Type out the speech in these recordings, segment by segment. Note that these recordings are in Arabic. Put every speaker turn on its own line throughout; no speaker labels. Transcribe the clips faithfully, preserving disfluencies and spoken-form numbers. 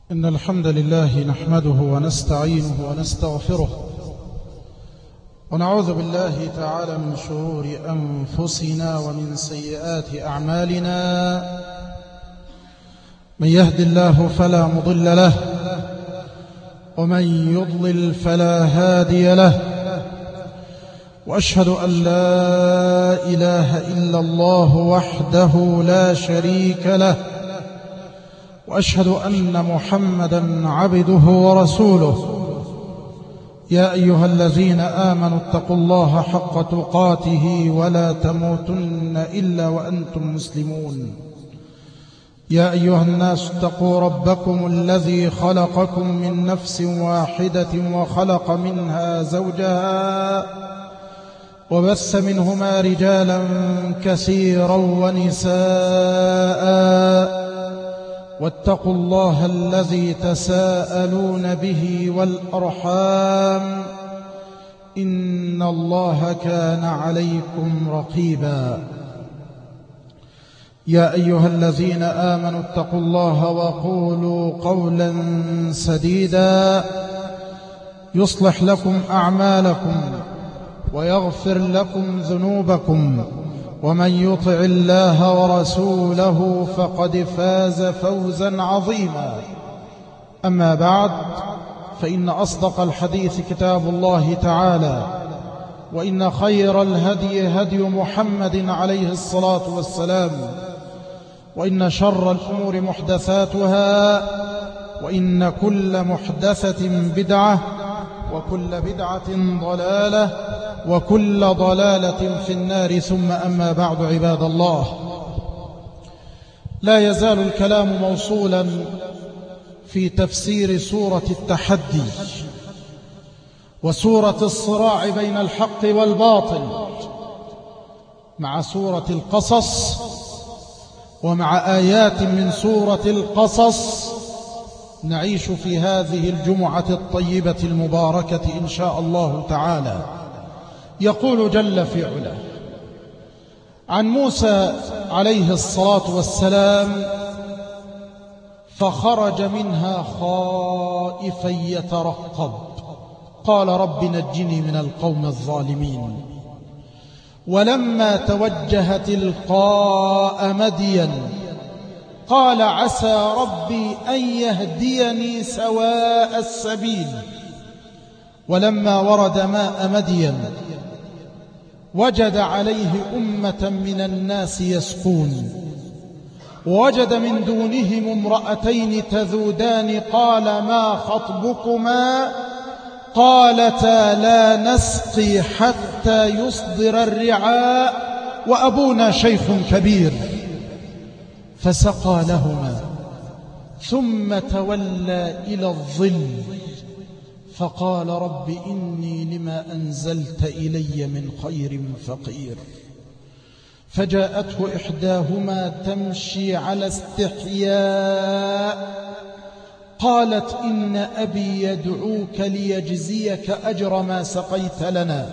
إن الحمد لله نحمده ونستعينه ونستغفره ونعوذ بالله تعالى من شرور أنفسنا ومن سيئات أعمالنا. من يهد الله فلا مضل له ومن يضلل فلا هادي له، وأشهد أن لا إله إلا الله وحده لا شريك له، وأشهد أن محمدا عبده ورسوله. يا أيها الذين آمنوا اتقوا الله حق تقاته ولا تموتن إلا وأنتم مسلمون. يا أيها الناس اتقوا ربكم الذي خلقكم من نفس واحدة وخلق منها زوجها وبث منهما رجالا كثيرا ونساء، واتقوا الله الذي تساءلون به والأرحام إن الله كان عليكم رقيبا. يا أيها الذين آمنوا اتقوا الله وقولوا قولا سديدا يصلح لكم أعمالكم ويغفر لكم ذنوبكم، ومن يطع الله ورسوله فقد فاز فوزا عظيما. أما بعد، فإن أصدق الحديث كتاب الله تعالى، وإن خير الهدي هدي محمد عليه الصلاة والسلام، وإن شر الأمور محدثاتها، وإن كل محدثة بدعة، وكل بدعة ضلالة، وكل ضلالة في النار. ثم أما بعد، عباد الله، لا يزال الكلام موصولا في تفسير سورة التحدي وسورة الصراع بين الحق والباطل مع سورة القصص، ومع آيات من سورة القصص نعيش في هذه الجمعة الطيبة المباركة إن شاء الله تعالى. يقول جل في علاه عن موسى عليه الصلاة والسلام: فخرج منها خائفا يترقب قال رب نجني من القوم الظالمين. ولما توجه تلقاء مدين قال عسى ربي أن يهديني سواء السبيل. ولما ورد ماء مدين وجد عليه أمة من الناس يسقون، ووجد من دونهم امرأتين تذودان قال ما خطبكما قالتا لا نسقي حتى يصدر الرعاء وأبونا شيخ كبير. فسقى لهما ثم تولى إلى الظل فقال رب إني لما أنزلت إلي من خير فقير. فجاءته إحداهما تمشي على استحياء قالت إن أبي يدعوك ليجزيك أجر ما سقيت لنا.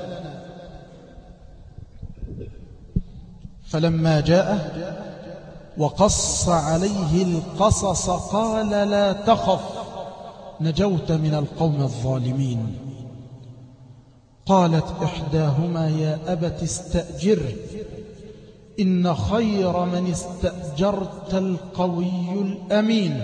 فلما جاء وقص عليه القصص قال لا تخف نجوت من القوم الظالمين. قالت إحداهما يا أبت استأجره إن خير من استأجرت القوي الأمين.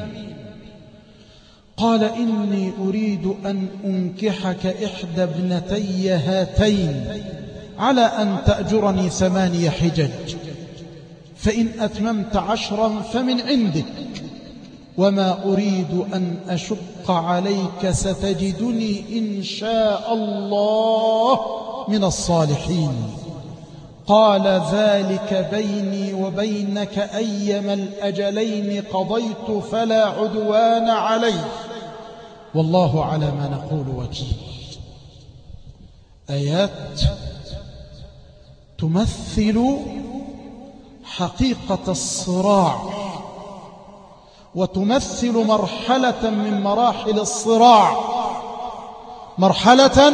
قال إني أريد أن أنكحك إحدى ابنتي هاتين على أن تأجرني ثماني حجج، فإن أتممت عشرا فمن عندك، وما أريد أن أشق عليك ستجدني إن شاء الله من الصالحين. قال ذلك بيني وبينك أيما الأجلين قضيت فلا عدوان علي والله على ما نقول وكيل. آيات تمثل حقيقة الصراع، وتمثل مرحلة من مراحل الصراع، مرحلة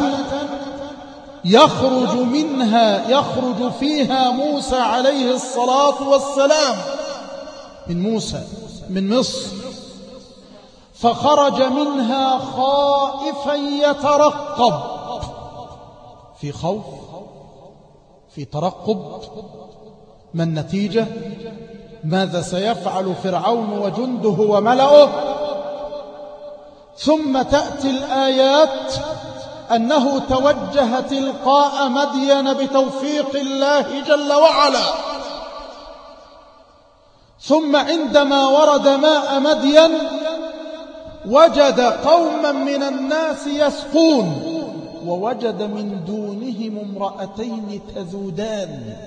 يخرج منها يخرج فيها موسى عليه الصلاة والسلام من موسى من مصر فخرج منها خائفا يترقب، في خوف، في ترقب. ما النتيجة؟ ماذا سيفعل فرعون وجنده وملأه؟ ثم تأتي الآيات أنه توجه تلقاء مدين بتوفيق الله جل وعلا، ثم عندما ورد ماء مدين وجد قوما من الناس يسقون، ووجد من دونهم امرأتين تذودان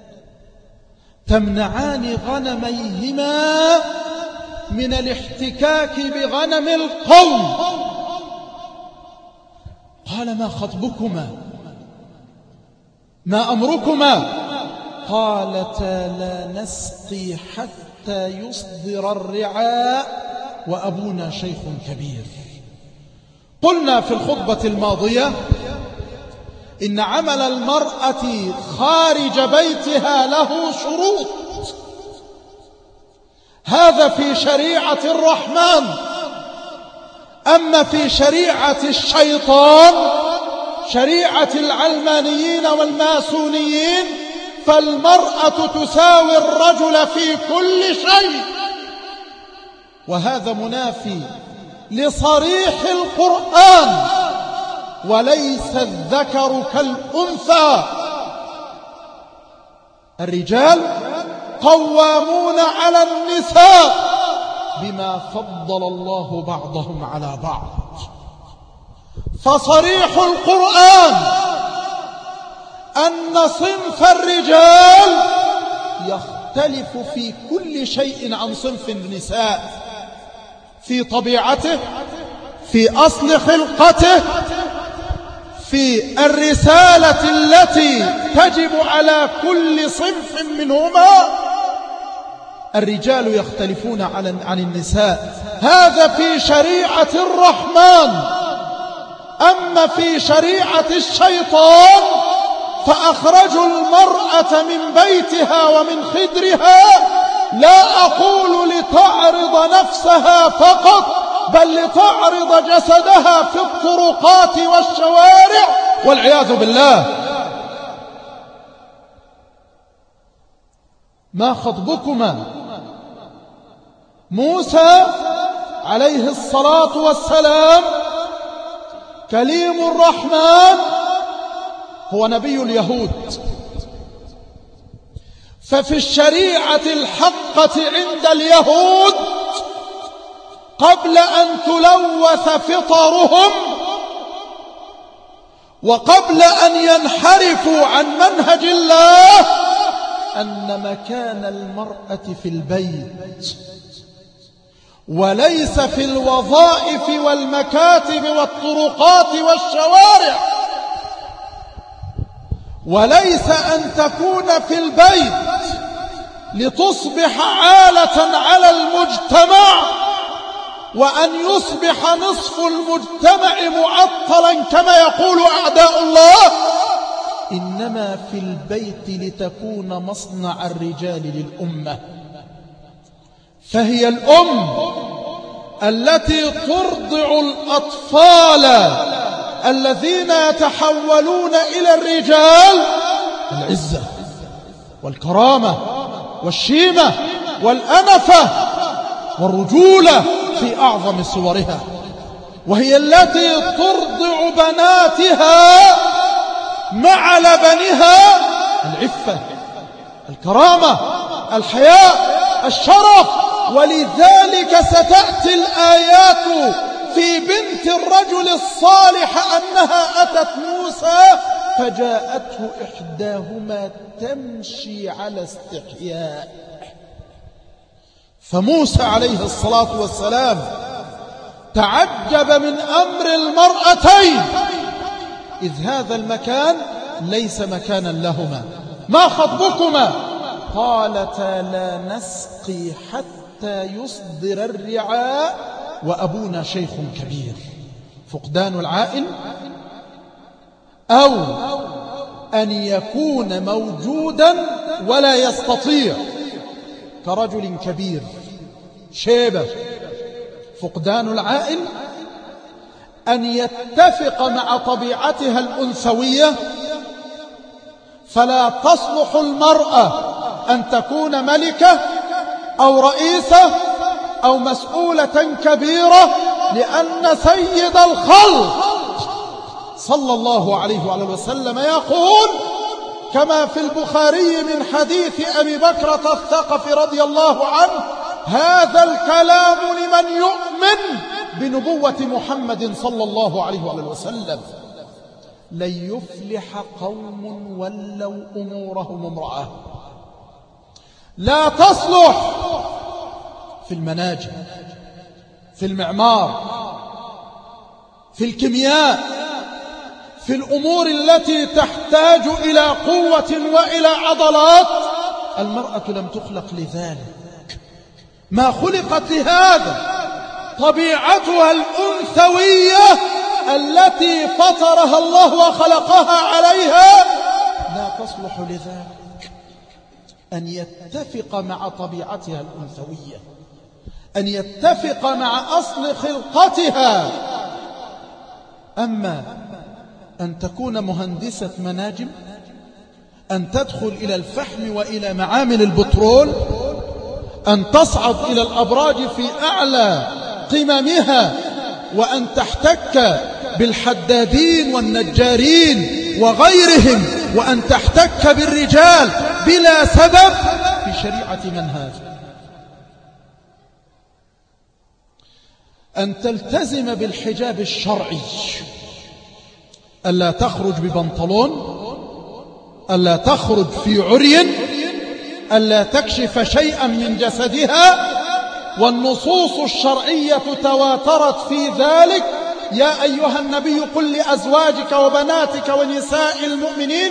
تمنعان غنميهما من الاحتكاك بغنم القوم. قال: ما خطبكما؟ ما أمركما؟ قالتا: لا نسقي حتى يصدر الرعاء وأبونا شيخ كبير. قلنا في الخطبة الماضية إن عمل المرأة خارج بيتها له شروط، هذا في شريعة الرحمن. أما في شريعة الشيطان، شريعة العلمانيين والماسونيين، فالمرأة تساوي الرجل في كل شيء، وهذا منافي لصريح القرآن: وليس الذكر كالأنثى. الرجال قوامون على النساء بما فضل الله بعضهم على بعض. فصريح القرآن أن صنف الرجال يختلف في كل شيء عن صنف النساء، في طبيعته، في أصل خلقته، في الرسالة التي تجب على كل صنف منهما. الرجال يختلفون عن النساء، هذا في شريعة الرحمن. أما في شريعة الشيطان فأخرجوا المرأة من بيتها ومن خدرها، لا أقول لتعرض نفسها فقط، بل لتعرض جسدها في الطرقات والشوارع والعياذ بالله. ما خطبكما؟ موسى عليه الصلاة والسلام كليم الرحمن هو نبي اليهود، ففي الشريعة الحقة عند اليهود قبل أن تلوث فطرهم وقبل أن ينحرفوا عن منهج الله أن مكان المرأة في البيت وليس في الوظائف والمكاتب والطرقات والشوارع، وليس أن تكون في البيت لتصبح عالة على المجتمع وأن يصبح نصف المجتمع معطلا كما يقول أعداء الله، إنما في البيت لتكون مصنع الرجال للأمة. فهي الأم التي ترضع الأطفال الذين يتحولون إلى الرجال العزة والكرامة والشيمة والأنفة والرجولة في أعظم صورها، وهي التي ترضع بناتها مع لبنها العفة، الكرامة، الحياء، الشرف. ولذلك ستأتي الآيات في بنت الرجل الصالح أنها أتت موسى فجاءته إحداهما تمشي على استحياء. فموسى عليه الصلاة والسلام تعجب من أمر المرأتين إذ هذا المكان ليس مكانا لهما. ما خطبكما؟ قالتا: لا نسقي حتى يصدر الرعاء وأبونا شيخ كبير. فقدان العائل أو أن يكون موجودا ولا يستطيع، كرجل كبير شيبة فقدان العائل أن يتفق مع طبيعتها الأنثوية، فلا تصلح المرأة أن تكون ملكة أو رئيسة أو مسؤولة كبيرة، لأن سيد الخلق صلى الله عليه وعلى وسلم يقول كما في البخاري من حديث أبي بكرة الثقفي رضي الله عنه: هذا الكلام لمن يؤمن بنبوة محمد صلى الله عليه وعلى وسلم: لن يفلح قوم ولوا أمورهم امرأة. لا تصلح في المناجم، في المعمار، في الكيمياء، في الأمور التي تحتاج إلى قوة وإلى عضلات. المرأة لم تخلق لذلك، ما خلقت لهذا. طبيعتها الأنثوية التي فطرها الله وخلقها عليها لا تصلح لذلك. أن يتفق مع طبيعتها الأنثوية، أن يتفق مع أصل خلقتها. أما أن تكون مهندسة مناجم، أن تدخل إلى الفحم وإلى معامل البترول، أن تصعد إلى الأبراج في أعلى قممها، وأن تحتك بالحدادين والنجارين وغيرهم، وأن تحتك بالرجال بلا سبب، في شريعة من هذا؟ أن تلتزم بالحجاب الشرعي، ألا تخرج ببنطلون، ألا تخرج في عري، ألا تكشف شيئا من جسدها. والنصوص الشرعية تواترت في ذلك: يا أيها النبي قل لأزواجك وبناتك ونساء المؤمنين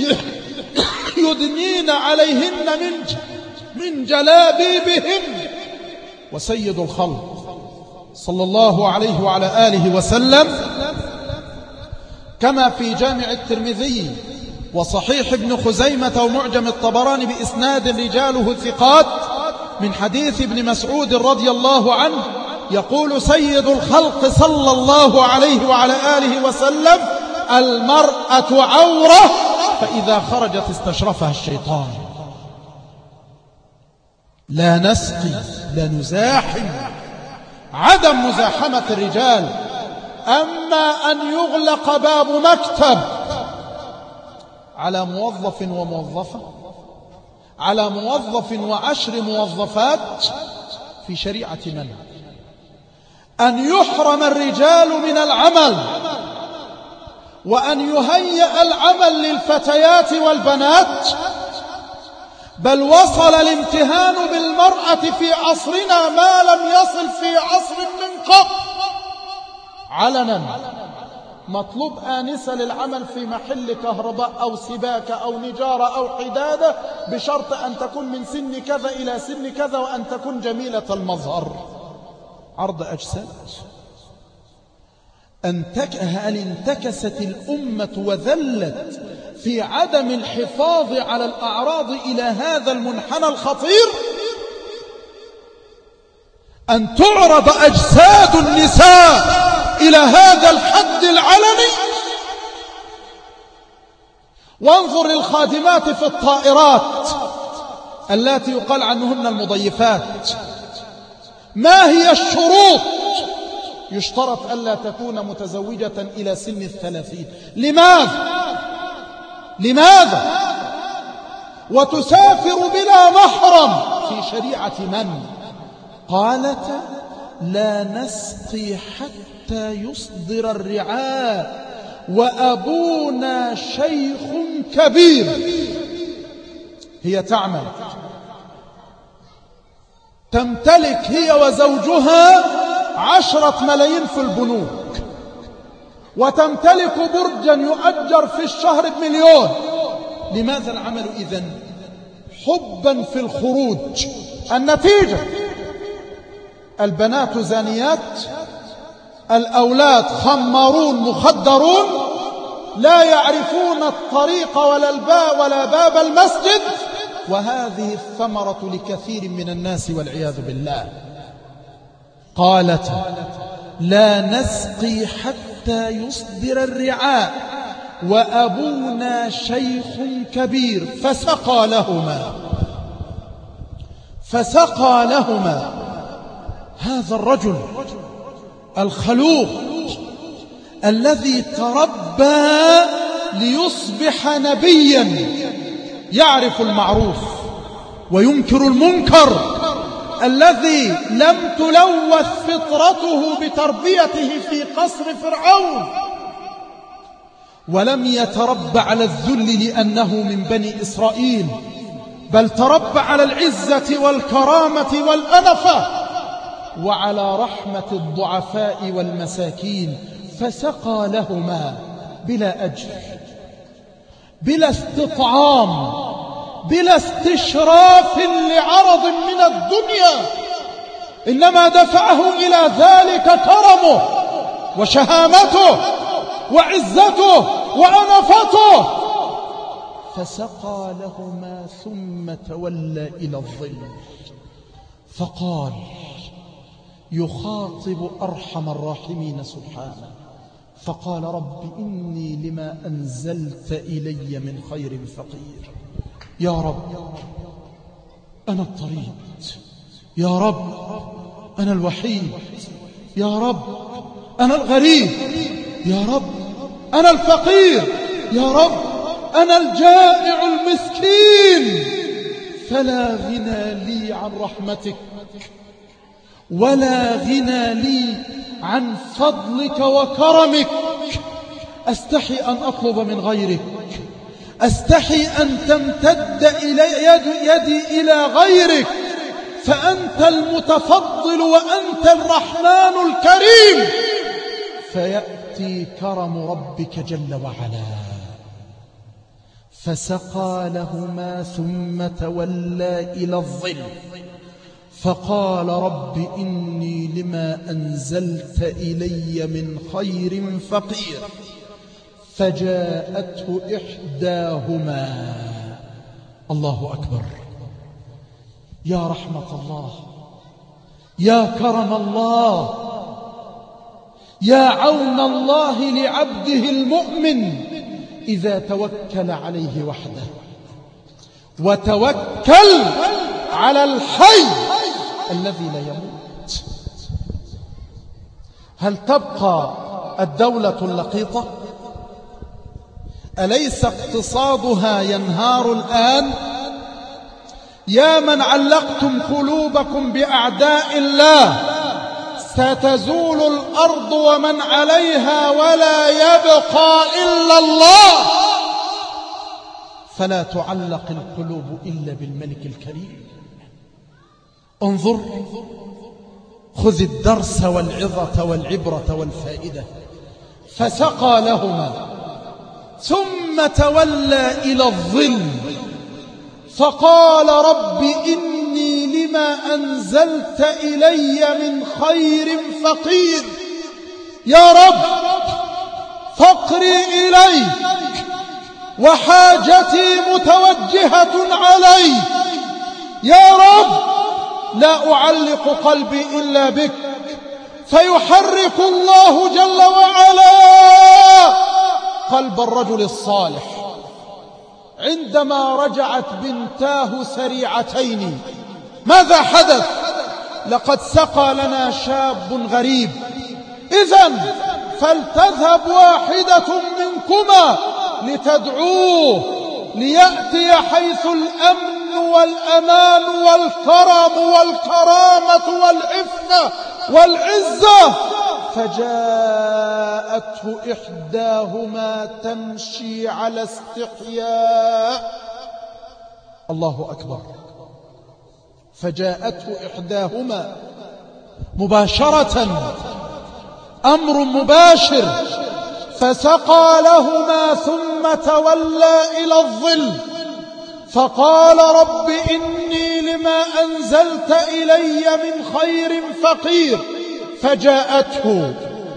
يدنين عليهن من من جلابيبهن. وسيد الخلق صلى الله عليه وعلى آله وسلم كما في جامع الترمذي وصحيح ابن خزيمة ومعجم الطبراني بإسناد رجاله ثقات من حديث ابن مسعود رضي الله عنه يقول سيد الخلق صلى الله عليه وعلى آله وسلم: المرأة عورة، فإذا خرجت استشرفها الشيطان. لا نسقي، لا نزاحم، عدم مزاحمة الرجال. أما أن يغلق باب مكتب على موظف وموظفة، على موظف وعشر موظفات، في شريعة من؟ أن يحرم الرجال من العمل، وأن يهيئ العمل للفتيات والبنات. بل وصل الامتهان بالمرأة في عصرنا ما لم يصل في عصر من قبل. علنا مطلوب آنسة للعمل في محل كهرباء أو سباكة أو نجارة أو حدادة، بشرط أن تكون من سن كذا إلى سن كذا، وأن تكون جميلة المظهر. عرض أجساد. أنتك هل انتكست الأمة وذلت في عدم الحفاظ على الأعراض إلى هذا المنحنى الخطير؟ أن تعرض أجساد النساء إلى هذا الحد العلني. وانظر للخادمات في الطائرات التي يقال عنهن المضيفات، ما هي الشروط؟ يشترط ألا تكون متزوجة إلى سن الثلاثين. لماذا؟ لماذا؟ وتسافر بلا محرم في شريعة من؟ قالت: لا نسقي حتى يصدر الرعاء وأبونا شيخ كبير. هي تعمل، تمتلك هي وزوجها عشرة ملايين في البنوك، وتمتلك برجا يؤجر في الشهر بمليون. لماذا العمل إذن؟ حبا في الخروج. النتيجة: البنات زانيات، الأولاد خمارون مخدرون، لا يعرفون الطريق ولا الباب ولا باب المسجد. وهذه الثمرة لكثير من الناس والعياذ بالله. قالت لا نسقي حتى يصدر الرعاء وأبونا شيخ كبير، فسقى لهما فسقى لهما هذا الرجل الخلوق الذي تربى ليصبح نبيا، يعرف المعروف وينكر المنكر، الذي لم تلوث فطرته بتربيته في قصر فرعون، ولم يتربى على الذل لأنه من بني إسرائيل، بل تربى على العزة والكرامة والأنفة وعلى رحمة الضعفاء والمساكين. فسقى لهما بلا أجر، بلا استطعام، بلا استشراف لعرض من الدنيا، إنما دفعه إلى ذلك كرمه وشهامته وعزته وأنفته. فسقى لهما ثم تولى إلى الظل فقال، يخاطب أرحم الراحمين سبحانه، فقال رب إني لما أنزلت إلي من خير فقير. يا رب أنا الطريق، يا رب أنا الوحيد، يا رب أنا الغريب، يا رب أنا الفقير، يا رب أنا الجائع المسكين، فلا غنى لي عن رحمتك ولا غنى لي عن فضلك وكرمك. أستحي أن أطلب من غيرك، أستحي أن تمتد إلي يد يدي إلى غيرك، فأنت المتفضل وأنت الرحمن الكريم. فيأتي كرم ربك جل وعلا. فسقى لهما ثم تولى إلى الظل فقال رب إني لما أنزلت إلي من خير فقير. فجاءته إحداهما، الله أكبر، يا رحمة الله، يا كرم الله، يا عون الله لعبده المؤمن إذا توكل عليه وحده، وتوكل على الحي الذي لا يموت. هل تبقى الدولة اللقيطة؟ أليس اقتصادها ينهار الآن؟ يا من علقتم قلوبكم بأعداء الله، ستزول الأرض ومن عليها ولا يبقى إلا الله، فلا تعلق القلوب إلا بالملك الكريم. انظر، خذ الدرس والعظة والعبرة والفائدة. فسقى لهما ثم تولى إلى الظل فقال رب إني لما أنزلت إلي من خير فقير. يا رب فقري إليك وحاجتي متوجهة علي، يا رب لا أعلق قلبي إلا بك. فيحرك الله جل وعلا قلب الرجل الصالح. عندما رجعت بنتاه سريعتين، ماذا حدث؟ لقد سقى لنا شاب غريب، إذن فلتذهب واحدة منكما لتدعوه ليأتي حيث الأمن والأمان والكرم والكرامة والعفة والعزة. فجاءته إحداهما تمشي على استحياء، الله أكبر. فجاءته إحداهما مباشرة، أمر مباشر. فسقى لهما ثم تولى إلى الظل فقال رب إني لما أنزلت إلي من خير فقير. فجاءته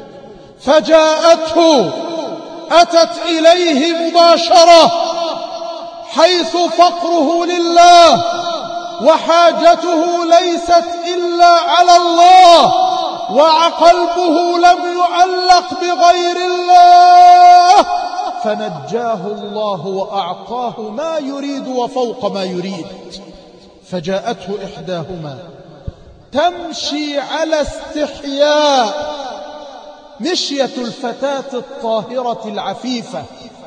فجاءته أتت إليه مباشرة، حيث فقره لله وحاجته ليست إلا على الله، وقلبه لم يعلق بغير الله، فنجاه الله وأعطاه ما يريد وفوق ما يريد. فجاءته إحداهما تمشي على استحياء، مشية الفتاة الطاهرة العفيفة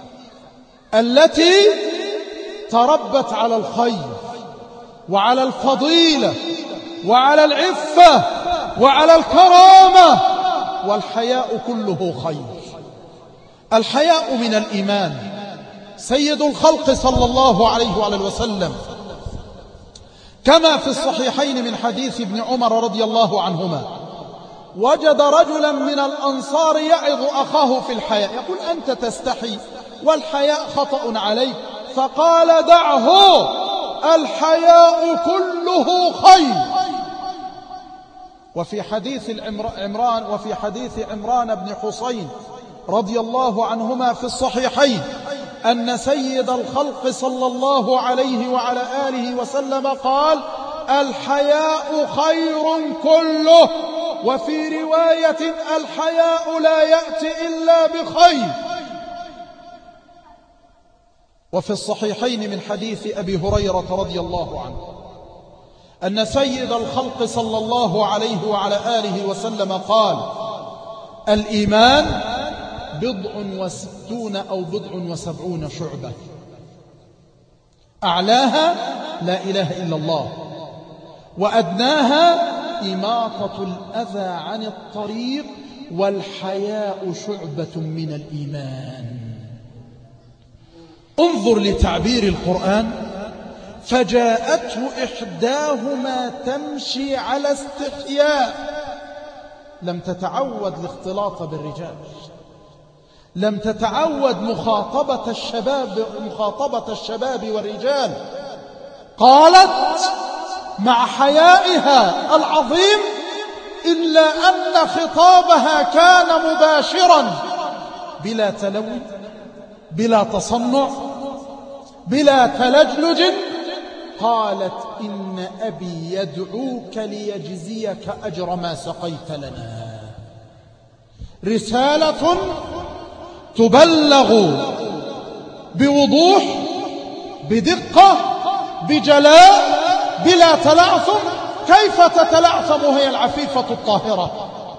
التي تربت على الخير وعلى الفضيلة وعلى العفة وعلى الكرامة، والحياء كله خير. الحياء من الإيمان. سيد الخلق صلى الله عليه وعلى وسلم كما في الصحيحين من حديث ابن عمر رضي الله عنهما وجد رجلا من الأنصار يعظ أخاه في الحياء، يقول: أنت تستحي والحياء خطأ عليك، فقال: دعه، الحياء كله خير. وفي حديث عمران وفي حديث عمران بن حسين رضي الله عنهما في الصحيحين أن سيد الخلق صلى الله عليه وعلى آله وسلم قال: الحياء خير كله. وفي رواية: الحياء لا يأتي إلا بخير. وفي الصحيحين من حديث أبي هريرة رضي الله عنه أن سيد الخلق صلى الله عليه وعلى آله وسلم قال: الإيمان بضع وستون أو بضع وسبعون شعبة، أعلاها لا إله إلا الله، وأدناها إماطة الأذى عن الطريق، والحياء شعبة من الإيمان. انظر لتعبير القرآن: فجاءته إحداهما تمشي على استحياء. لم تتعود الاختلاط بالرجال، لم تتعود مخاطبة الشباب مخاطبة الشباب والرجال. قالت مع حيائها العظيم: إلا أن خطابها كان مباشرا، بلا تلوي، بلا تصنع، بلا تلجلج. قالت: إن أبي يدعوك ليجزيك أجر ما سقيت لنا. رسالة تبلغ بوضوح، بدقة، بجلاء، بلا تلعثم. كيف تتلعثم وهي العفيفة الطاهرة؟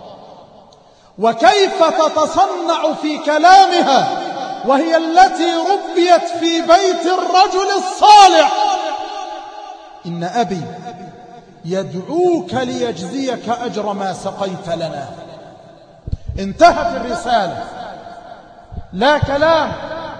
وكيف تتصنع في كلامها وهي التي ربيت في بيت الرجل الصالح؟ إن أبي يدعوك ليجزيك أجر ما سقيت لنا. انتهت الرسالة، لا كلام،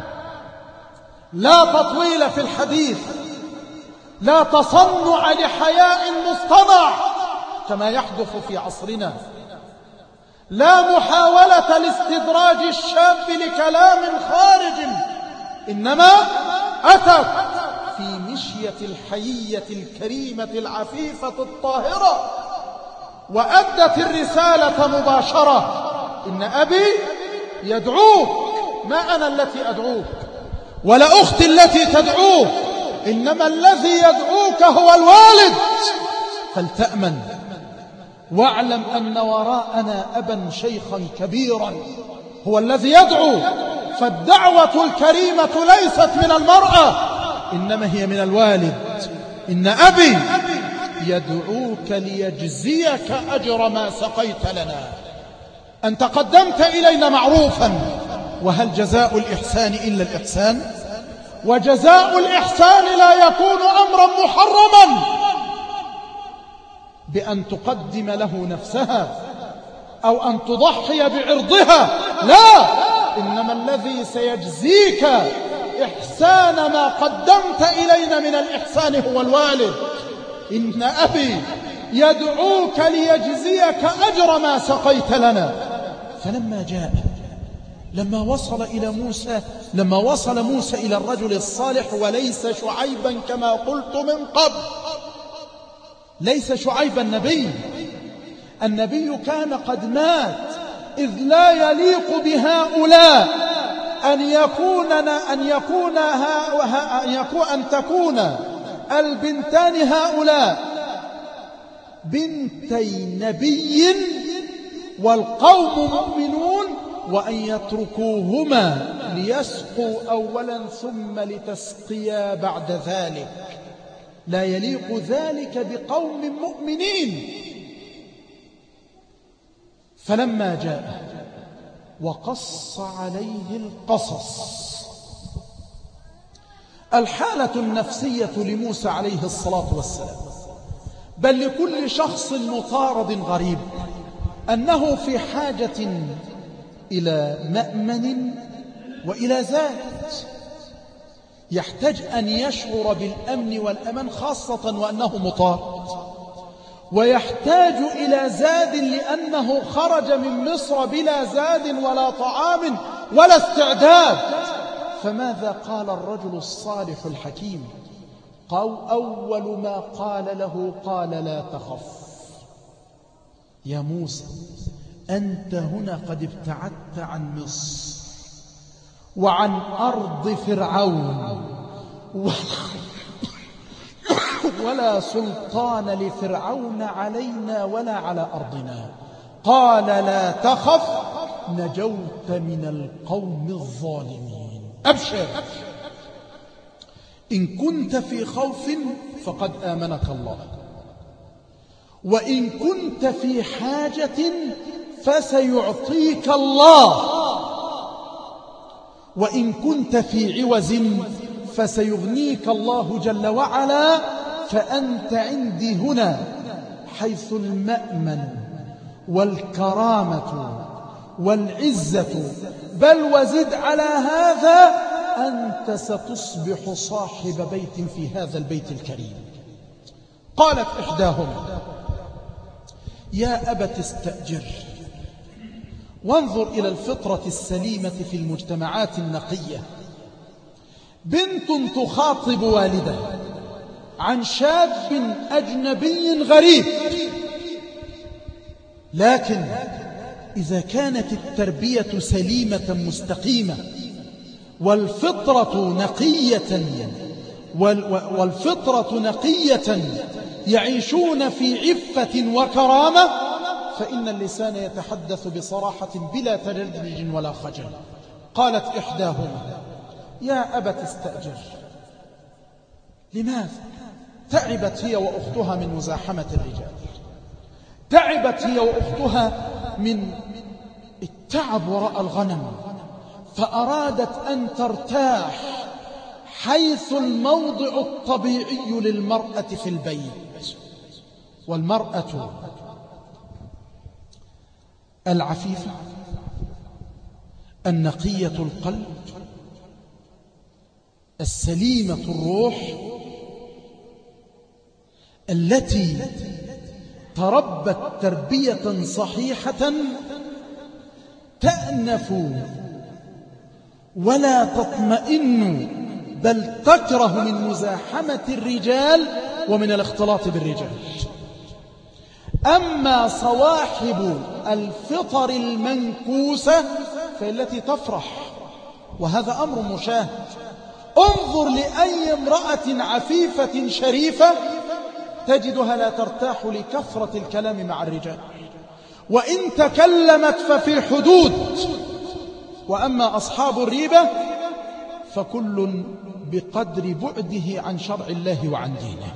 لا تطويل في الحديث، لا تصنع لحياء مصطنع كما يحدث في عصرنا، لا محاولة لاستدراج الشاب لكلام خارج، إنما أتت في مشية الحيية الكريمة العفيفة الطاهرة وأدت الرسالة مباشرة. إن أبي يدعوك، ما أنا التي أدعوك ولا أختي التي تدعوك، إنما الذي يدعوك هو الوالد. فلتأمن واعلم أن وراءنا أبا شيخا كبيرا هو الذي يدعو. فالدعوة الكريمة ليست من المرأة، إنما هي من الوالد. إن أبي يدعوك ليجزيك أجر ما سقيت لنا. أنت قدمت إلينا معروفا، وهل جزاء الإحسان إلا الإحسان؟ وجزاء الإحسان لا يكون أمرا محرما بأن تقدم له نفسها أو أن تضحي بعرضها، لا، إنما الذي سيجزيك إحسان ما قدمت إلينا من الإحسان هو الوالد. إن أبي يدعوك ليجزيك أجر ما سقيت لنا. فلما جاء لما وصل إلى موسى لما وصل موسى إلى الرجل الصالح، وليس شعيبا كما قلت من قبل، ليس شعيب النبي، النبي كان قد مات، إذ لا يليق بهؤلاء أن يكون أن يكون أن يكون أن تكون البنتان هؤلاء بنتي نبي والقوم مؤمنون وأن يتركوهما ليسقوا أولا ثم لتسقيا بعد ذلك، لا يليق ذلك بقوم مؤمنين. فلما جاء وقص عليه القصص الحالة النفسية لموسى عليه الصلاة والسلام، بل لكل شخص مطارد غريب، أنه في حاجة إلى مأمن وإلى زاد، يحتاج أن يشعر بالأمن والأمان خاصة وأنه مطارد، ويحتاج إلى زاد لأنه خرج من مصر بلا زاد ولا طعام ولا استعداد. فماذا قال الرجل الصالح الحكيم؟ قال أول ما قال له قال لا تخف يا موسى، أنت هنا قد ابتعدت عن مصر وعن أرض فرعون ولا سلطان لفرعون علينا ولا على أرضنا. قال لا تخف نجوت من القوم الظالمين. أبشر، إن كنت في خوف فقد آمنك الله، وإن كنت في حاجة فسيعطيك الله، وإن كنت في عوز فسيغنيك الله جل وعلا. فأنت عندي هنا حيث المأمن والكرامة والعزة، بل وزد على هذا أنت ستصبح صاحب بيت في هذا البيت الكريم. قالت إحداهما يا أبت استأجر. وانظر إلى الفطرة السليمة في المجتمعات النقية، بنت تخاطب والدها عن شاب أجنبي غريب، لكن إذا كانت التربية سليمة مستقيمة والفطرة نقية والفطرة نقية يعيشون في عفة وكرامة، فإن اللسان يتحدث بصراحة بلا تجرج ولا خجل. قالت إحداهما يا أبت استأجر. لماذا؟ تعبت هي وأختها من مزاحمة الرجال، تعبت هي وأختها من التعب وراء الغنم، فأرادت أن ترتاح حيث الموضع الطبيعي للمرأة في البيت. والمرأة العفيفة النقية القلب السليمة الروح التي تربت تربية صحيحة تأنف ولا تطمئن، بل تكره من مزاحمة الرجال ومن الاختلاط بالرجال. أما صواحب الفطر المنكوسة فالتي تفرح، وهذا أمر مشاهد. انظر لأي امرأة عفيفة شريفة تجدها لا ترتاح لكثرة الكلام مع الرجال، وإن تكلمت ففي حدود. وأما أصحاب الريبة فكل بقدر بعده عن شرع الله وعن دينه.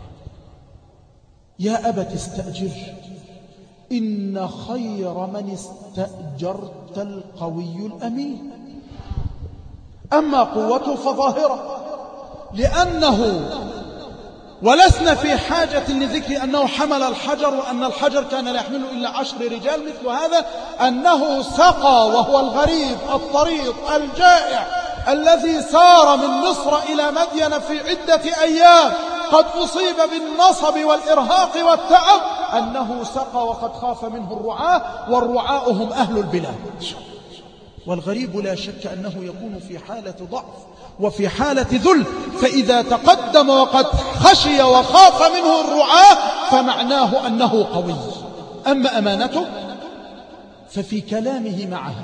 يا أبت استأجر إن خير من استأجرت القوي الأمين. أما قوته فظاهرة، لأنه ولسنا في حاجة لذكر أنه حمل الحجر وأن الحجر كان لا يحمله إلا عشر رجال. مثل هذا أنه سقى وهو الغريب الطريق الجائع الذي سار من مصر إلى مدين في عدة أيام قد أصيب بالنصب والإرهاق والتعب، أنه سقى وقد خاف منه الرعاة، والرعاة هم أهل البلاد. والغريب لا شك أنه يكون في حالة ضعف وفي حالة ذل، فإذا تقدم وقد خشي وخاف منه الرعاة فمعناه أنه قوي. أما أمانته ففي كلامه معها،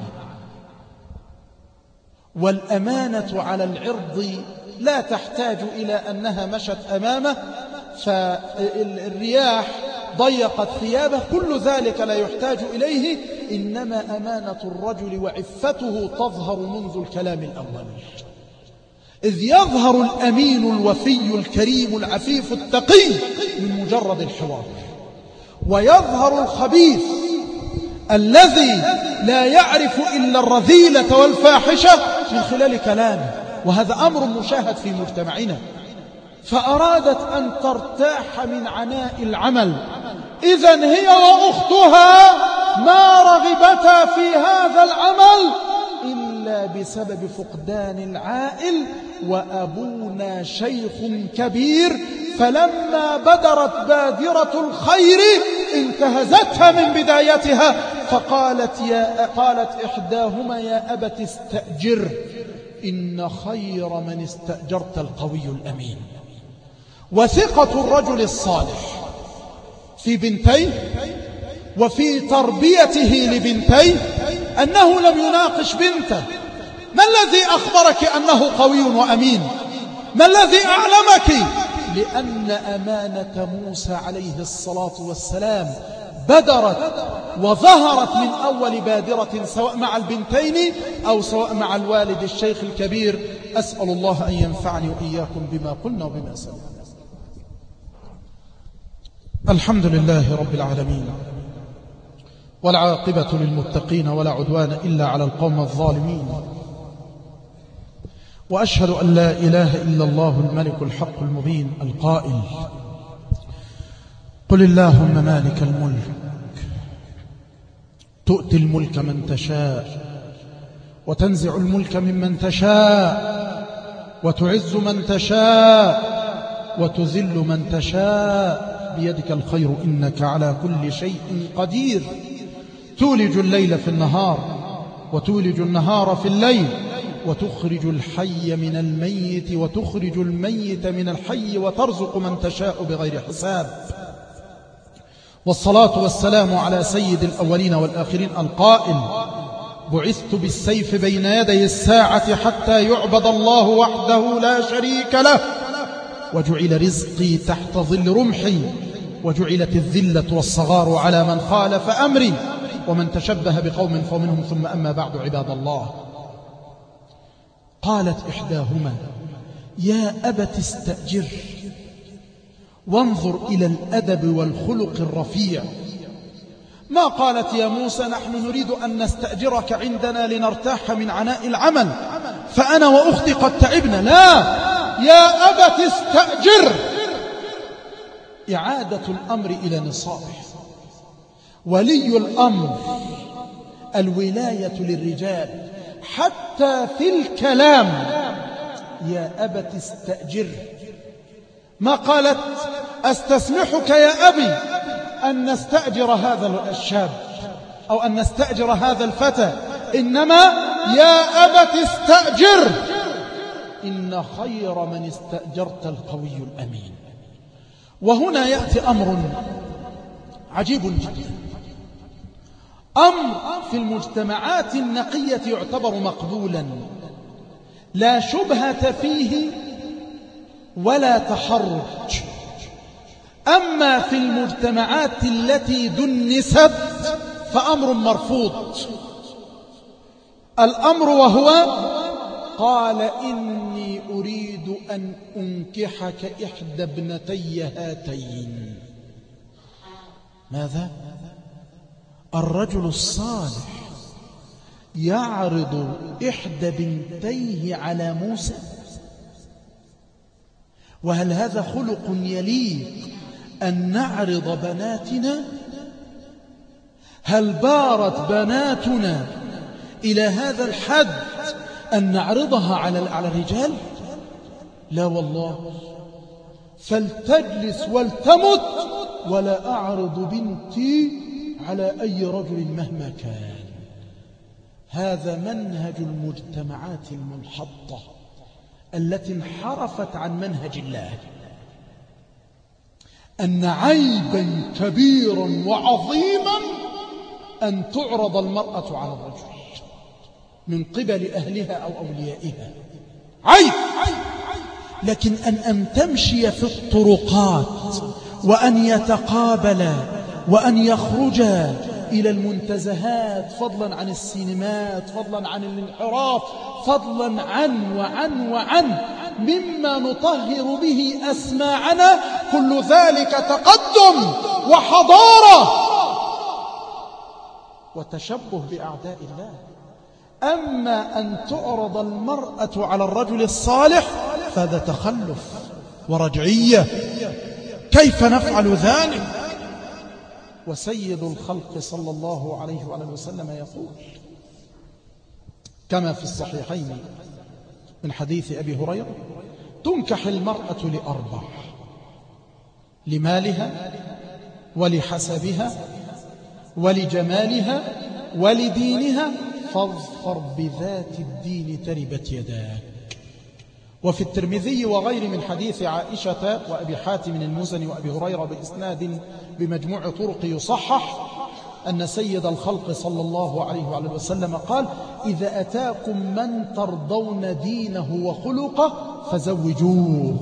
والأمانة على العرض لا تحتاج إلى أنها مشت أمامه فالرياح ضيقت ثيابه، كل ذلك لا يحتاج إليه. إنما أمانة الرجل وعفته تظهر منذ الكلام الأول، إذ يظهر الأمين الوفي الكريم العفيف التقي من مجرد الحوار، ويظهر الخبيث الذي لا يعرف إلا الرذيلة والفاحشة من خلال كلامه، وهذا أمر مشاهد في مجتمعنا. فأرادت أن ترتاح من عناء العمل، إذن هي وأختها ما رغبتا في هذا العمل إلا بسبب فقدان العائل، وأبونا شيخ كبير، فلما بدرت بادرة الخير انتهزتها من بدايتها، فقالت يا قالت إحداهما يا أبت استأجر إن خير من استأجرت القوي الأمين. وثقة الرجل الصالح في بنتيه وفي تربيته لبنتيه أنه لم يناقش بنته: ما الذي أخبرك أنه قوي وأمين؟ ما الذي أعلمك؟ لأن أمانة موسى عليه الصلاة والسلام بدرت وظهرت من أول بادرة، سواء مع البنتين أو سواء مع الوالد الشيخ الكبير. أسأل الله أن ينفعني وإياكم بما قلنا وبما سمعنا. الحمد لله رب العالمين، والعاقبة للمتقين، ولا عدوان إلا على القوم الظالمين، وأشهد أن لا إله إلا الله الملك الحق المبين القائل: قل اللهم مالك الملك تؤتي الملك من تشاء وتنزع الملك ممن تشاء وتعز من تشاء وتذل من تشاء بيدك الخير إنك على كل شيء قدير. تولج الليل في النهار وتولج النهار في الليل، وتخرج الحي من الميت وتخرج الميت من الحي، وترزق من تشاء بغير حساب. والصلاة والسلام على سيد الأولين والآخرين القائل: بعثت بالسيف بين يدي الساعة حتى يعبد الله وحده لا شريك له، وجعل رزقي تحت ظل رمحي، وجعلت الذلة والصغار على من خالف أمري، ومن تشبه بقوم فمنهم. ثم أما بعد، عباد الله، قالت إحداهما يا أبت استأجر، وانظر إلى الأدب والخلق الرفيع. ما قالت يا موسى نحن نريد أن نستأجرك عندنا لنرتاح من عناء العمل فأنا وأختي قد تعبنا، لا، يا أبت استأجر. إعادة الأمر إلى نصابه. ولي الأمر الولاية للرجال حتى في الكلام. يا أبت استأجر، ما قالت أستسمحك يا أبي أن نستأجر هذا الشاب أو أن نستأجر هذا الفتى، إنما يا أبت استأجر إن خير من استأجرت القوي الأمين. وهنا يأتي أمر عجيب جدا، أمر في المجتمعات النقية يعتبر مقبولا، لا شبهة فيه ولا تحرج. أما في المجتمعات التي دنست فأمر مرفوض. الأمر وهو: قال إني أريد أن أنكحك إحدى ابنتي هاتين. ماذا؟ الرجل الصالح يعرض إحدى بنتيه على موسى؟ وهل هذا خلق يليق أن نعرض بناتنا؟ هل بارت بناتنا إلى هذا الحد أن نعرضها على على الرجال؟ لا والله، فلتجلس ولتمت ولا أعرض بنتي على أي رجل مهما كان. هذا منهج المجتمعات المنحطة التي انحرفت عن منهج الله. أن عيبا كبيرا وعظيما أن تعرض المرأة على الرجل من قبل أهلها أو أوليائها، عيب. لكن أن أن تمشي في الطرقات وأن يتقابلا وأن يخرجا إلى المنتزهات، فضلا عن السينمات، فضلا عن الانحراف، فضلا عن وعن وعن مما نطهر به أسماعنا، كل ذلك تقدم وحضارة وتشبه بأعداء الله. أما أن تعرض المرأة على الرجل الصالح فهذا تخلف ورجعية، كيف نفعل ذلك؟ وسيد الخلق صلى الله عليه وعلى وسلم يقول كما في الصحيحين من حديث أبي هريرة: تنكح المرأة لأربع: لمالها ولحسبها ولجمالها ولدينها، فاظفر بذات الدين تربت يداك. وفي الترمذي وغير من حديث عائشة وأبي حاتم المزني وأبي هريرة بإسناد بمجموع طرق يصحح أن سيد الخلق صلى الله عليه وعلى وسلم قال: إذا أتاكم من ترضون دينه وخلقه فزوجوه،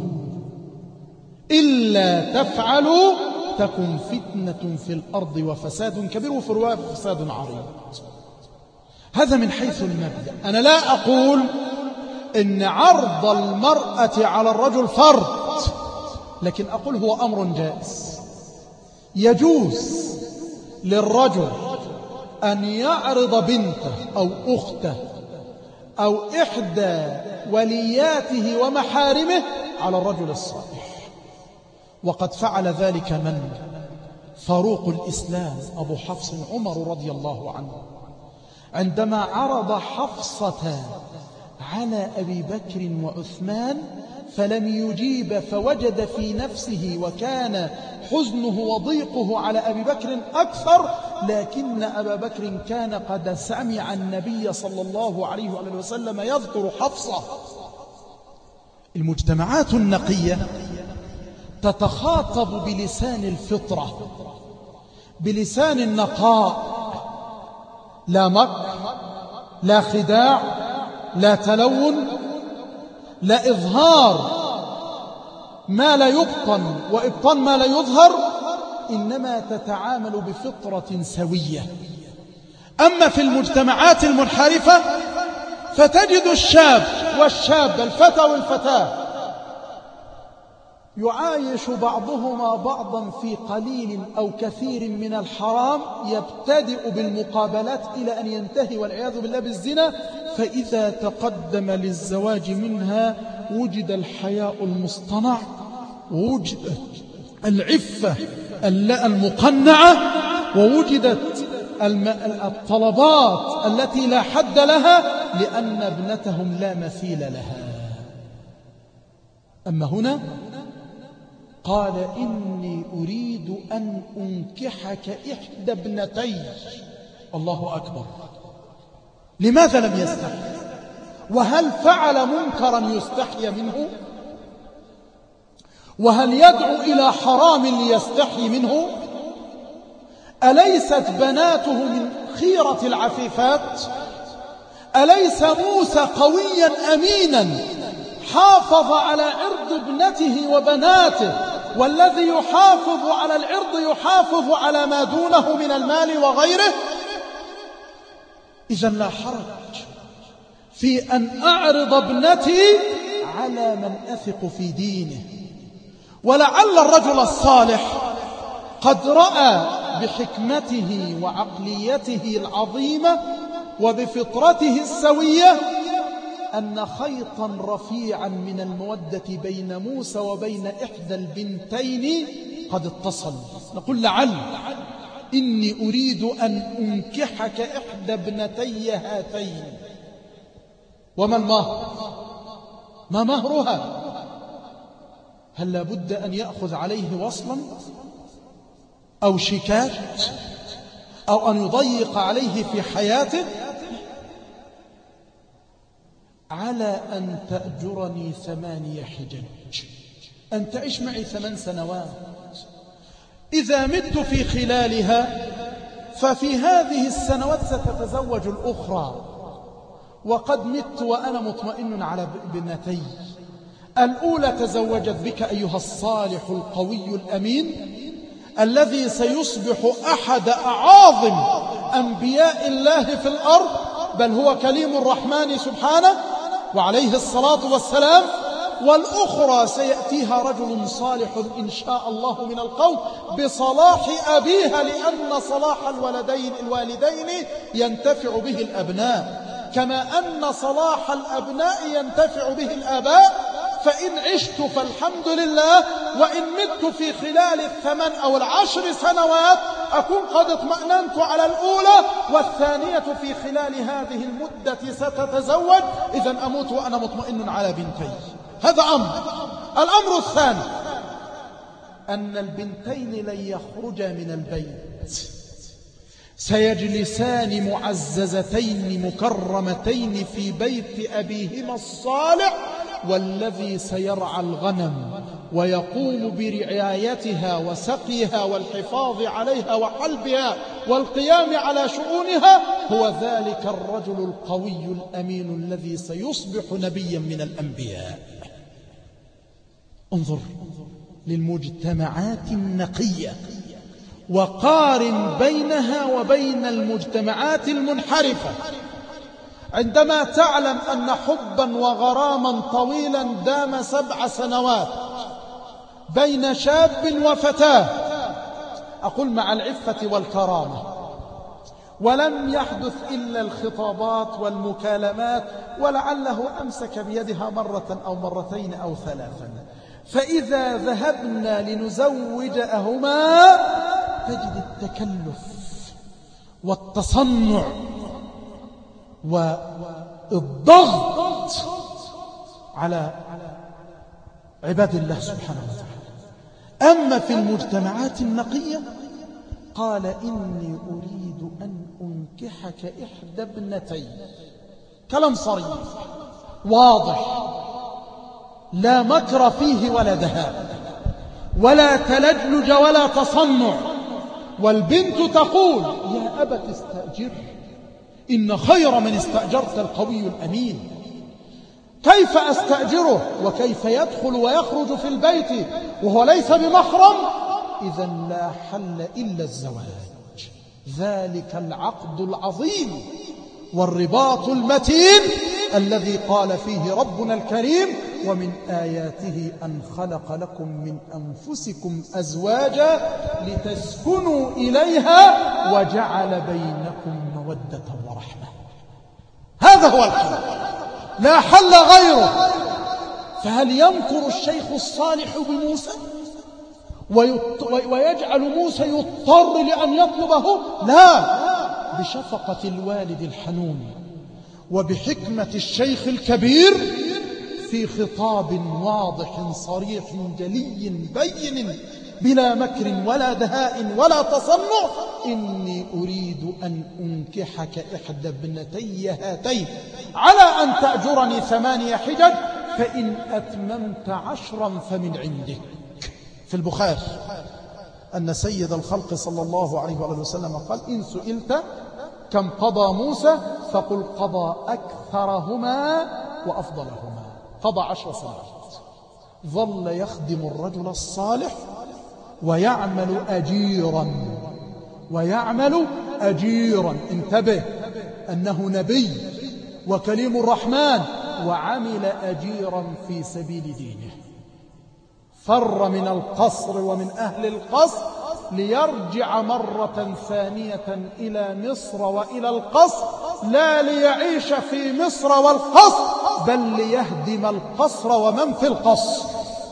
إلا تفعلوا تكن فتنة في الأرض وفساد كبير، وفي رواية فساد عريض. هذا من حيث المبدأ. أنا لا أقول إن عرض المرأة على الرجل فرض، لكن أقول هو أمر جائز. يجوز للرجل أن يعرض بنته أو أخته أو إحدى ولياته ومحارمه على الرجل الصالح، وقد فعل ذلك من؟ فاروق الإسلام أبو حفص عمر رضي الله عنه، عندما عرض حفصة على أبي بكر وعثمان فلم يجيب، فوجد في نفسه وكان حزنه وضيقه على أبي بكر أكثر، لكن أبا بكر كان قد سمع النبي صلى الله عليه وسلم يذكر حفصة. المجتمعات النقية تتخاطب بلسان الفطرة، بلسان النقاء، لا مكر، لا خداع، لا تلون، لا إظهار ما لا يبطن وإبطان ما لا يظهر، إنما تتعامل بفطرة سوية. أما في المجتمعات المنحرفة فتجد الشاب والشاب، الفتى والفتاة، يعايش بعضهما بعضا في قليل أو كثير من الحرام، يبتدئ بالمقابلات إلى أن ينتهي والعياذ بالله بالزنا، فإذا تقدم للزواج منها وجد الحياء المصطنع، ووجد العفة المقنعة، ووجدت الطلبات التي لا حد لها، لأن ابنتهم لا مثيل لها. أما هنا قال: إني أريد أن أنكحك إحدى ابنتي. الله أكبر. لماذا لم يستحي؟ وهل فعل منكرا يستحي منه؟ وهل يدعو إلى حرام ليستحي منه؟ أليست بناته من خيرة العفيفات؟ أليس موسى قويا أمينا حافظ على عرض ابنته وبناته، والذي يحافظ على العرض يحافظ على ما دونه من المال وغيره؟ إذن لا حرج في أن أعرض ابنتي على من أثق في دينه. ولعل الرجل الصالح قد رأى بحكمته وعقليته العظيمة وبفطرته السوية أن خيطا رفيعا من المودة بين موسى وبين إحدى البنتين قد اتصل. نقول: لعل إني أريد أن أنكحك إحدى ابنتي هاتين. وما المهر؟ ما مهرها؟ هل لابد أن يأخذ عليه وصلا أو شيكات أو أن يضيق عليه في حياته؟ على أن تأجرني ثمانية حجج، أن تعيش معي ثمان سنوات، إذا مت في خلالها ففي هذه السنوات ستتزوج الأخرى، وقد مت وأنا مطمئن على ابنتي. الأولى تزوجت بك أيها الصالح القوي الأمين الذي سيصبح أحد أعاظم أنبياء الله في الأرض، بل هو كليم الرحمن سبحانه وعليه الصلاة والسلام. والأخرى سيأتيها رجل صالح إن شاء الله من القوم بصلاح أبيها، لأن صلاح الولدين الوالدين ينتفع به الأبناء، كما أن صلاح الأبناء ينتفع به الآباء. فإن عشت فالحمد لله، وإن مت في خلال الثمان أو العشر سنوات أكون قد اطمأننت على الأولى، والثانية في خلال هذه المدة ستتزوج، إذن أموت وأنا مطمئن على بنتي. هذا أمر. الأمر الثاني أن البنتين لن يخرجا من البيت، سيجلسان معززتين مكرمتين في بيت أبيهما الصالح، والذي سيرعى الغنم ويقوم برعايتها وسقيها والحفاظ عليها وحلبها والقيام على شؤونها هو ذلك الرجل القوي الأمين الذي سيصبح نبيا من الأنبياء. انظر للمجتمعات النقية وقارن بينها وبين المجتمعات المنحرفة. عندما تعلم أن حبا وغراما طويلا دام سبع سنوات بين شاب وفتاة، أقول مع العفة والكرامة، ولم يحدث إلا الخطابات والمكالمات، ولعله أمسك بيدها مرة أو مرتين أو ثلاثا، فإذا ذهبنا لنزوجهما تجد التكلف والتصنع والضغط على عباد الله سبحانه وتعالى. أما في المجتمعات النقية قال إني أريد أن أنكحك إحدى ابنتي. كلام صريح واضح، لا مكر فيه ولا دهاء ولا تلجلج ولا تصنع. والبنت تقول يا أبت استأجر، إن خير من استأجرت القوي الأمين. كيف أستأجره وكيف يدخل ويخرج في البيت وهو ليس بمحرم؟ إذن لا حل إلا الزواج، ذلك العقد العظيم والرباط المتين الذي قال فيه ربنا الكريم ومن آياته أن خلق لكم من أنفسكم أزواجا لتسكنوا إليها وجعل بينكم مودة ورحمة. هذا هو الحل، لا حل غيره. فهل يمكر الشيخ الصالح بموسى ويجعل موسى يضطر لأن يطلبه؟ لا، بشفقة الوالد الحنون وبحكمة الشيخ الكبير في خطاب واضح صريح جلي بين بلا مكر ولا دهاء ولا تصنع. إني أريد أن أنكحك إحدى ابنتي هاتين على أن تأجرني ثمانية حجج، فإن أتممت عشرا فمن عندك. في البخاري أن سيد الخلق صلى الله عليه وآله وسلم قال إن سئلت كم قضى موسى فقل قضى أكثرهما وأفضلهما، قضى عشر سنوات. ظل يخدم الرجل الصالح ويعمل أجيرا ويعمل أجيرا انتبه أنه نبي وكليم الرحمن، وعمل أجيرا في سبيل دينه. فر من القصر ومن أهل القصر ليرجع مرة ثانية إلى مصر وإلى القصر، لا ليعيش في مصر والقصر بل ليهدم القصر ومن في القصر.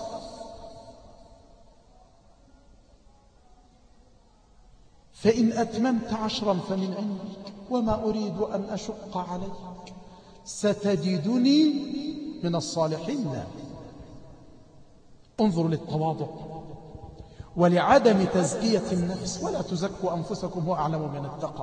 فإن أتممت عشرا فمن عندك وما أريد أن أشق عليك، ستجدني من الصالحين. لا. انظروا للتواضع ولعدم تزكية النفس، ولا تزكوا أنفسكم هو أعلم من اتقى.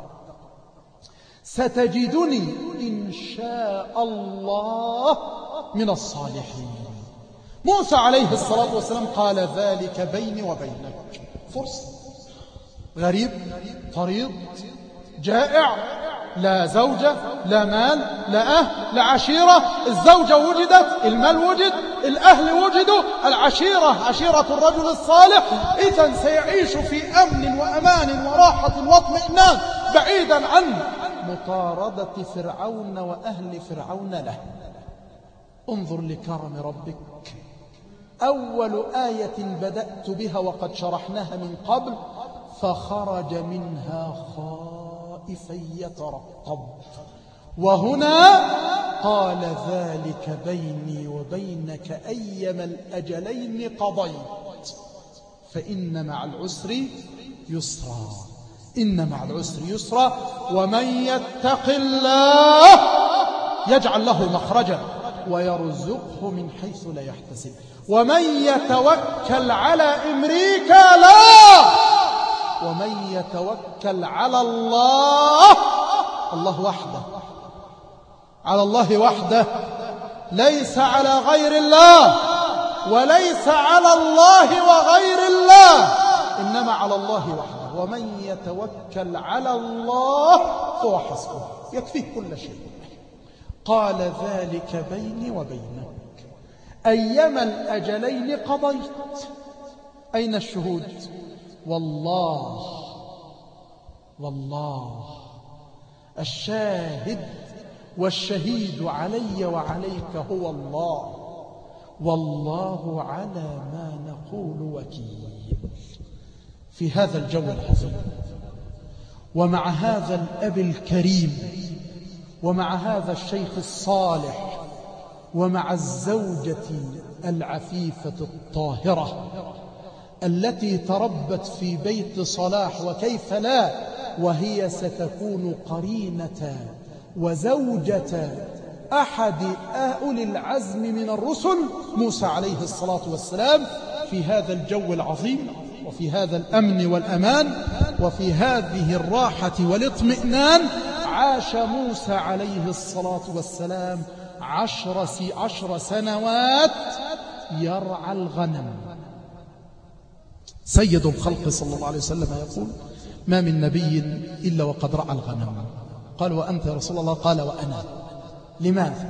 ستجدني إن شاء الله من الصالحين. موسى عليه الصلاة والسلام قال ذلك بيني وبينك، فرصة. غريب طريض جائع لا زوجة، لا مال، لا أهل، لا عشيرة. الزوجة وجدت، المال وجد، الأهل وجدوا، العشيرة عشيرة الرجل الصالح. إذن سيعيش في أمن وأمان وراحة واطمئنان بعيدا عن مطاردة فرعون وأهل فرعون له. انظر لكرم ربك. أول آية بدأت بها وقد شرحناها من قبل: فخرج منها خائفا يترقب. وهنا قال: ذلك بيني وبينك أيما الأجلين قضيت فإن مع العسر يسرا، إن مع العسر يسرا. ومن يتق الله يجعل له مخرجا ويرزقه من حيث لا يحتسب. ومن يتوكل على أمريكا لا، ومن يتوكل على الله، الله وحده، على الله وحده، ليس على غير الله وليس على الله وغير الله، إنما على الله وحده. ومن يتوكل على الله فهو حسبه، يكفيه كل شيء. قال: ذلك بيني وبينك أيما الأجلين قضيت. أين الشهود؟ والله، والله الشاهد والشهيد علي وعليك هو الله، والله على ما نقول وكيل. في هذا الجو العظيم ومع هذا الأب الكريم ومع هذا الشيخ الصالح ومع الزوجة العفيفة الطاهرة التي تربت في بيت صلاح، وكيف لا، وهي ستكون قرينة وزوجة أحد أولي العزم من الرسل موسى عليه الصلاة والسلام. في هذا الجو العظيم وفي هذا الأمن والأمان وفي هذه الراحة والاطمئنان عاش موسى عليه الصلاة والسلام عشر, سي عشر سنوات يرعى الغنم. سيد الخلق صلى الله عليه وسلم يقول: ما من نبي إلا وقد رعى الغنم. قال: وأنت يا رسول الله؟ قال: وأنا. لماذا؟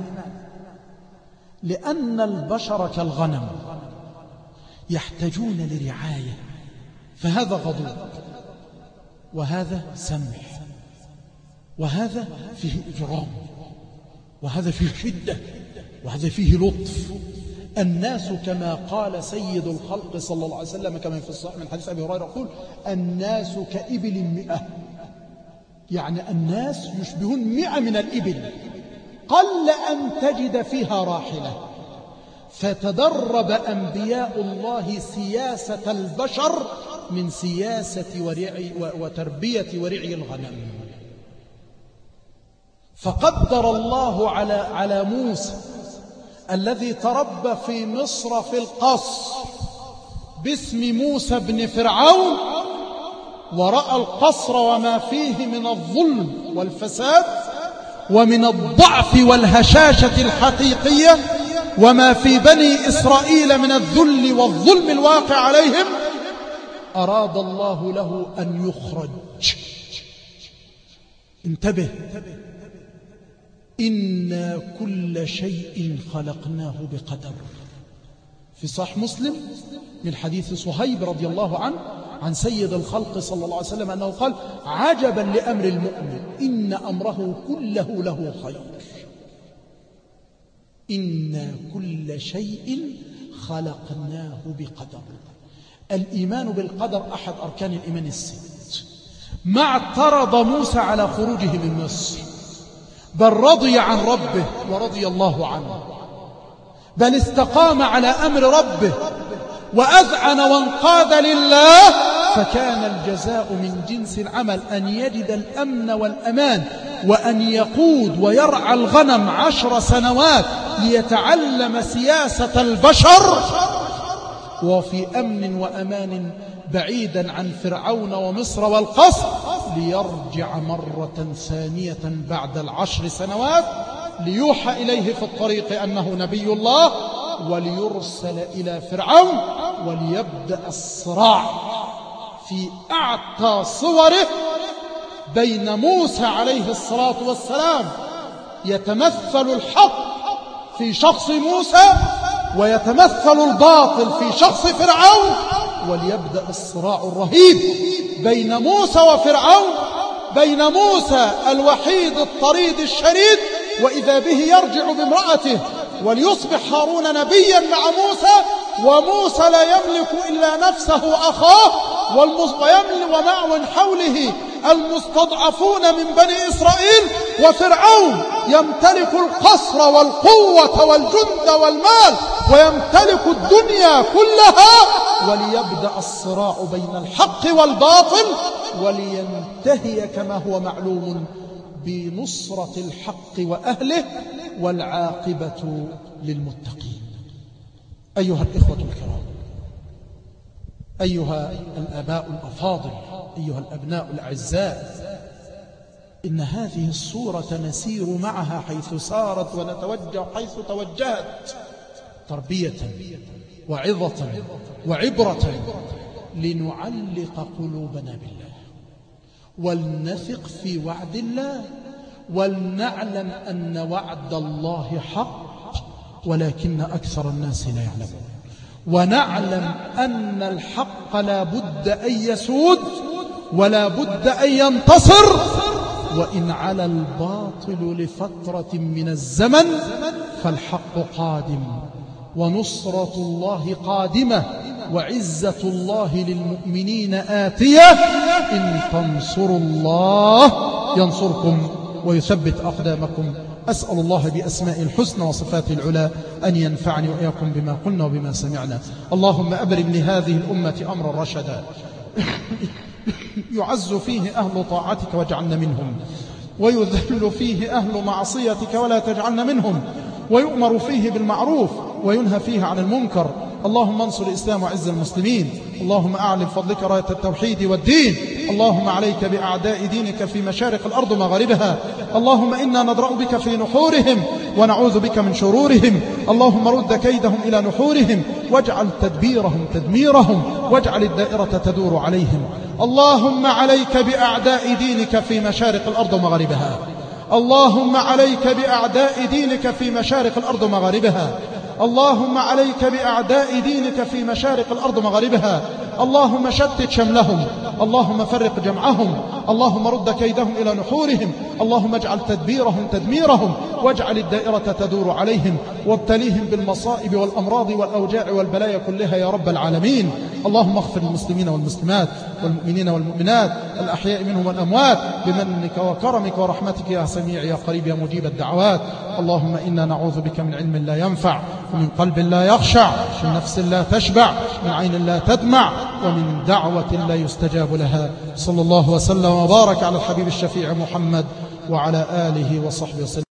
لأن البشر كالغنم يحتاجون لرعاية، فهذا غضوب وهذا سمح وهذا فيه إجرام وهذا فيه شدة وهذا فيه لطف. الناس كما قال سيد الخلق صلى الله عليه وسلم كما في الصحيح من حديث أبي هريرة يقول: الناس كإبل مئة، يعني الناس يشبهون مئة من الإبل، قل أن تجد فيها راحلة. فتدرب أنبياء الله سياسة البشر من سياسة ورعي وتربية ورعي الغنم. فقدر الله على على موسى الذي تربى في مصر في القصر باسم موسى بن فرعون، ورأى القصر وما فيه من الظلم والفساد ومن الضعف والهشاشة الحقيقية وما في بني إسرائيل من الذل والظلم الواقع عليهم. أراد الله له أن يخرج. انتبه: إنا كل شيء خلقناه بقدر. في صحيح مسلم من حديث صهيب رضي الله عنه عن سيد الخلق صلى الله عليه وسلم أنه قال: عجبا لأمر المؤمن إن أمره كله له خير. إنا كل شيء خلقناه بقدر. الإيمان بالقدر أحد أركان الإيمان الست. ما اعترض موسى على خروجه من مصر، بل رضي عن ربه ورضي الله عنه، بل استقام على أمر ربه وأذعن وانقاد لله، فكان الجزاء من جنس العمل أن يجد الأمن والأمان وأن يقود ويرعى الغنم عشر سنوات ليتعلم سياسة البشر وفي أمن وأمان بعيدا عن فرعون ومصر والقصر، ليرجع مرة ثانية بعد العشر سنوات ليوحى إليه في الطريق أنه نبي الله وليرسل إلى فرعون وليبدأ الصراع في أعتى صوره بين موسى عليه الصلاة والسلام يتمثل الحق في شخص موسى ويتمثل الباطل في شخص فرعون، وليبدأ الصراع الرهيب بين موسى وفرعون، بين موسى الوحيد الطريد الشريد وإذا به يرجع بامرأته وليصبح هارون نبيا مع موسى، وموسى لا يملك إلا نفسه وأخاه، ومع من حوله المستضعفون من بني إسرائيل، وفرعون يمتلك القصر والقوة والجند والمال ويمتلك الدنيا كلها، وليبدأ الصراع بين الحق والباطل ولينتهي كما هو معلوم بنصرة الحق وأهله، والعاقبة للمتقين. أيها الإخوة الكرام، أيها الآباء الأفاضل، أيها الأبناء الأعزاء، إن هذه الصورة نسير معها حيث سارت ونتوجه حيث توجهت، تربية وعظة وعبرة، لنعلق قلوبنا بالله ولنثق في وعد الله، ولنعلم أن وعد الله حق ولكن أكثر الناس لا يعلمون، ونعلم أن الحق لا بد أن يسود ولا بد أن ينتصر، وإن على الباطل لفترة من الزمن فالحق قادم ونصرة الله قادمة وعزة الله للمؤمنين آتية، إن تنصروا الله ينصركم ويثبت أقدامكم. أسأل الله بأسماء الحسنى وصفاته العلى أن ينفعني وإياكم بما قلنا وبما سمعنا. اللهم أبرم لهذه الأمة أمرا رشدا يعز فيه أهل طاعتك واجعلنا منهم، ويذل فيه أهل معصيتك ولا تجعلنا منهم، ويؤمر فيه بالمعروف وينهى فيه عن المنكر. اللهم انصر الإسلام وعز المسلمين، اللهم أعلم فضلك راية التوحيد والدين، اللهم عليك بأعداء دينك في مشارق الأرض ومغاربها، اللهم إنا ندرأ بك في نحورهم ونعوذ بك من شرورهم، اللهم رد كيدهم إلى نحورهم واجعل تدبيرهم تدميرهم واجعل الدائرة تدور عليهم. اللهم عليك بأعداء دينك في مشارق الأرض ومغاربها، اللهم عليك بأعداء دينك في مشارق الأرض ومغاربها، اللهم عليك بأعداء دينك في مشارق الأرض ومغاربها، اللهم شتت شملهم، اللهم فرق جمعهم، اللهم رد كيدهم إلى نحورهم، اللهم اجعل تدبيرهم تدميرهم واجعل الدائرة تدور عليهم، وابتليهم بالمصائب والأمراض والأوجاع والبلايا كلها يا رب العالمين. اللهم اغفر للمسلمين والمسلمات والمؤمنين والمؤمنات الأحياء منهم والأموات بمنك وكرمك ورحمتك يا سميع يا قريب يا مجيب الدعوات. اللهم إنا نعوذ بك من علم لا ينفع ومن قلب لا يخشع، من نفس لا تشبع، من عين لا تدمع، ومن دعوة لا يستجاب لها. صلى الله وسلم وبارك على الحبيب الشفيع محمد وعلى آله وصحبه وسلم.